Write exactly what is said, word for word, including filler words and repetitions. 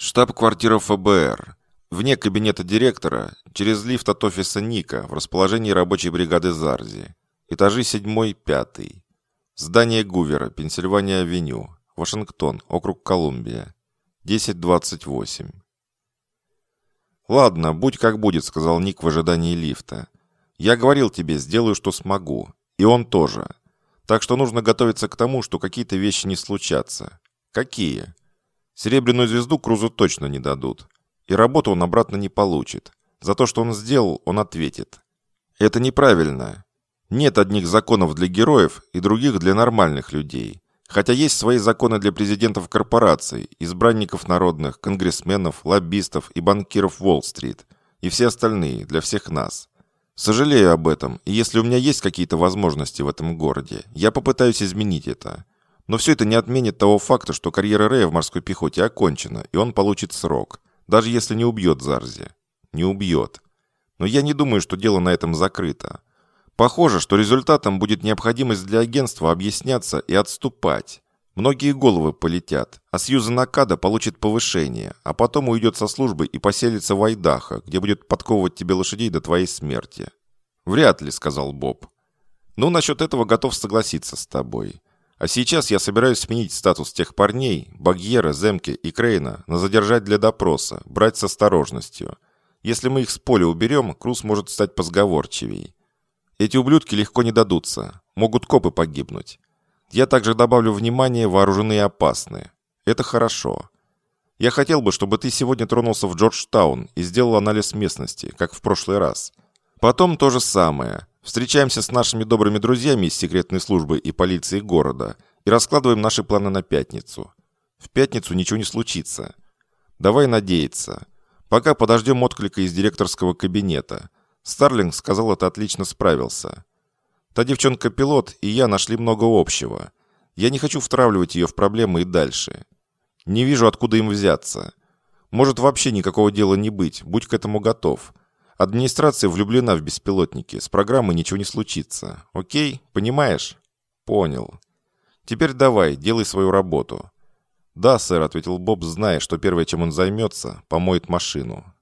Штаб-квартира ФБР. Вне кабинета директора, через лифт от офиса Ника, в расположении рабочей бригады Зарзи. Этажи седьмой, пятый. Здание Гувера, Пенсильвания-авеню, Вашингтон, округ Колумбия. десять двадцать восемь. «Ладно, будь как будет», — сказал Ник в ожидании лифта. «Я говорил тебе, сделаю, что смогу. И он тоже. Так что нужно готовиться к тому, что какие-то вещи не случатся». «Какие?» «Серебряную звезду Крузу точно не дадут. И работу он обратно не получит. За то, что он сделал, он ответит. Это неправильно. Нет одних законов для героев и других для нормальных людей. Хотя есть свои законы для президентов корпораций, избранников народных, конгрессменов, лоббистов и банкиров Уолл-стрит. И все остальные, для всех нас. Сожалею об этом, и если у меня есть какие-то возможности в этом городе, я попытаюсь изменить это. Но все это не отменит того факта, что карьера Рэя в морской пехоте окончена, и он получит срок. Даже если не убьет Зарзи. Не убьет. Но я не думаю, что дело на этом закрыто. Похоже, что результатом будет необходимость для агентства объясняться и отступать. Многие головы полетят, а Сьюзан Акада получит повышение, а потом уйдет со службы и поселится в Айдахо, где будет подковывать тебе лошадей до твоей смерти. «Вряд ли», — сказал Боб. «Ну, насчет этого готов согласиться с тобой. А сейчас я собираюсь сменить статус тех парней, Багьера, Земке и Крейна, на задержать для допроса, брать с осторожностью. Если мы их с поля уберем, Круз может стать позговорчивей. Эти ублюдки легко не дадутся, могут копы погибнуть. Я также добавлю внимание, вооружены и опасны. Это хорошо. Я хотел бы, чтобы ты сегодня тронулся в Джорджтаун и сделал анализ местности, как в прошлый раз. Потом то же самое. Встречаемся с нашими добрыми друзьями из секретной службы и полиции города и раскладываем наши планы на пятницу. В пятницу ничего не случится. Давай надеяться. Пока подождем отклика из директорского кабинета. Старлинг сказал, это отлично справился. Та девчонка-пилот и я нашли много общего. Я не хочу втравливать ее в проблемы и дальше. Не вижу, откуда им взяться. Может вообще никакого дела не быть, будь к этому готов. Администрация влюблена в беспилотники, с программой ничего не случится. Окей? Понимаешь? Понял. Теперь давай, делай свою работу. Да, сэр, ответил Боб, зная, что первое, чем он займется, помоет машину.